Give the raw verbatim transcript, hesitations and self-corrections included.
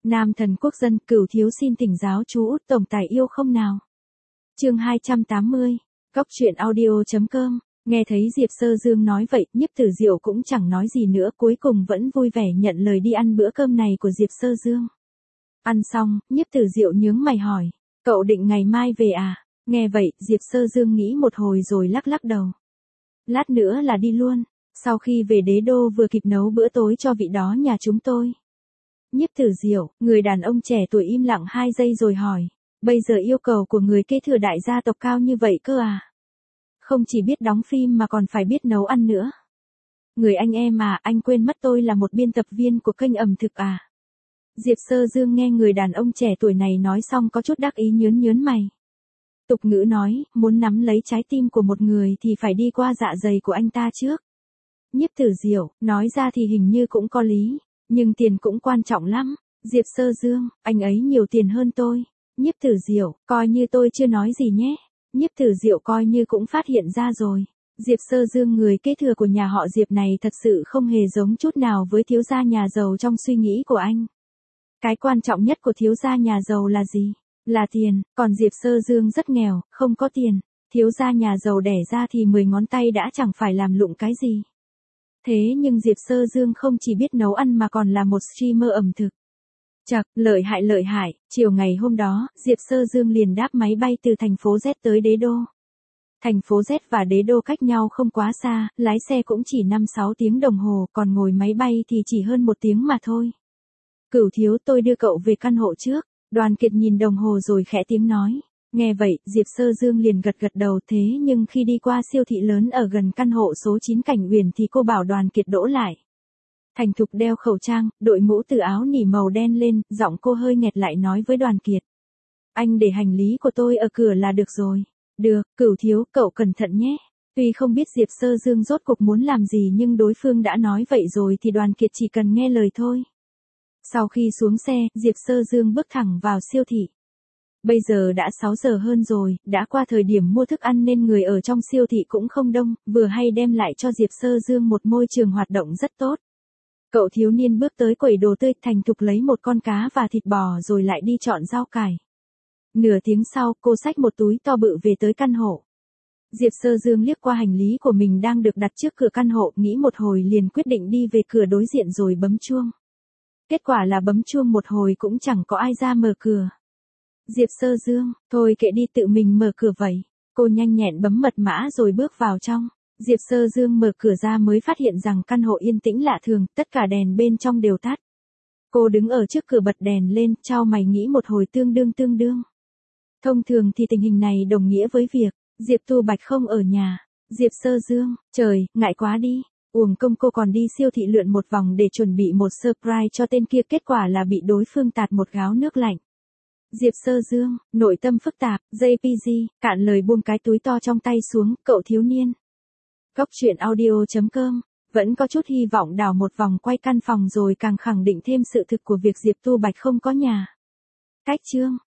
Nam thần quốc dân, Cửu thiếu xin thỉnh giáo chú Út tổng tài yêu không nào. Chương hai trăm tám mươi. Góc truyện audio chấm com. Nghe thấy Diệp Sơ Dương nói vậy, Nhiếp Tử Diệu cũng chẳng nói gì nữa, cuối cùng vẫn vui vẻ nhận lời đi ăn bữa cơm này của Diệp Sơ Dương. Ăn xong, Nhiếp Tử Diệu nhướng mày hỏi, cậu định ngày mai về à? Nghe vậy, Diệp Sơ Dương nghĩ một hồi rồi lắc lắc đầu. Lát nữa là đi luôn, sau khi về đế đô vừa kịp nấu bữa tối cho vị đó nhà chúng tôi. Nhiếp Tử Diệu, người đàn ông trẻ tuổi im lặng hai giây rồi hỏi, bây giờ yêu cầu của người kế thừa đại gia tộc cao như vậy cơ à? Không chỉ biết đóng phim mà còn phải biết nấu ăn nữa. Người anh em à, anh quên mất tôi là một biên tập viên của kênh ẩm thực à? Diệp Sơ Dương nghe người đàn ông trẻ tuổi này nói xong có chút đắc ý nhớn nhớn mày. Tục ngữ nói, muốn nắm lấy trái tim của một người thì phải đi qua dạ dày của anh ta trước. Nhiếp Tử Diệu, nói ra thì hình như cũng có lý, nhưng tiền cũng quan trọng lắm. Diệp Sơ Dương, anh ấy nhiều tiền hơn tôi. Nhiếp Tử Diệu, coi như tôi chưa nói gì nhé. Nhiếp Tử Diệu coi như cũng phát hiện ra rồi. Diệp Sơ Dương người kế thừa của nhà họ Diệp này thật sự không hề giống chút nào với thiếu gia nhà giàu trong suy nghĩ của anh. Cái quan trọng nhất của thiếu gia nhà giàu là gì? Là tiền, còn Diệp Sơ Dương rất nghèo, không có tiền. Thiếu gia nhà giàu đẻ ra thì mười ngón tay đã chẳng phải làm lụng cái gì. Thế nhưng Diệp Sơ Dương không chỉ biết nấu ăn mà còn là một streamer ẩm thực. Chậc, lợi hại lợi hại, chiều ngày hôm đó, Diệp Sơ Dương liền đáp máy bay từ thành phố Z tới đế đô. Thành phố Z và đế đô cách nhau không quá xa, lái xe cũng chỉ năm sáu tiếng đồng hồ, còn ngồi máy bay thì chỉ hơn một tiếng mà thôi. Cửu thiếu, tôi đưa cậu về căn hộ trước. Đoàn Kiệt nhìn đồng hồ rồi khẽ tiếng nói. Nghe vậy, Diệp Sơ Dương liền gật gật đầu, thế nhưng khi đi qua siêu thị lớn ở gần căn hộ số chín Cảnh Uyển thì cô bảo Đoàn Kiệt đỗ lại. Thành thục đeo khẩu trang, đội mũ từ áo nỉ màu đen lên, giọng cô hơi nghẹt lại nói với Đoàn Kiệt. Anh để hành lý của tôi ở cửa là được rồi. Được, Cửu thiếu, cậu cẩn thận nhé. Tuy không biết Diệp Sơ Dương rốt cuộc muốn làm gì nhưng đối phương đã nói vậy rồi thì Đoàn Kiệt chỉ cần nghe lời thôi. Sau khi xuống xe, Diệp Sơ Dương bước thẳng vào siêu thị. Bây giờ đã sáu giờ hơn rồi, đã qua thời điểm mua thức ăn nên người ở trong siêu thị cũng không đông, vừa hay đem lại cho Diệp Sơ Dương một môi trường hoạt động rất tốt. Cậu thiếu niên bước tới quầy đồ tươi, thành thục lấy một con cá và thịt bò rồi lại đi chọn rau cải. Nửa tiếng sau, cô xách một túi to bự về tới căn hộ. Diệp Sơ Dương liếc qua hành lý của mình đang được đặt trước cửa căn hộ, nghĩ một hồi liền quyết định đi về cửa đối diện rồi bấm chuông. Kết quả là bấm chuông một hồi cũng chẳng có ai ra mở cửa. Diệp Sơ Dương, thôi kệ đi, tự mình mở cửa vậy. Cô nhanh nhẹn bấm mật mã rồi bước vào trong. Diệp Sơ Dương mở cửa ra mới phát hiện rằng căn hộ yên tĩnh lạ thường, tất cả đèn bên trong đều tắt. Cô đứng ở trước cửa bật đèn lên, chau mày nghĩ một hồi tương đương tương đương. Thông thường thì tình hình này đồng nghĩa với việc, Diệp Tu Bạch không ở nhà. Diệp Sơ Dương, trời, ngại quá đi. Uổng công cô còn đi siêu thị lượn một vòng để chuẩn bị một surprise cho tên kia, kết quả là bị đối phương tạt một gáo nước lạnh. Diệp Sơ Dương, nội tâm phức tạp, jê pê giê, cạn lời buông cái túi to trong tay xuống, cậu thiếu niên. Góc truyện audio chấm com, vẫn có chút hy vọng đảo một vòng quay căn phòng rồi càng khẳng định thêm sự thực của việc Diệp Tu Bạch không có nhà. Cách chương.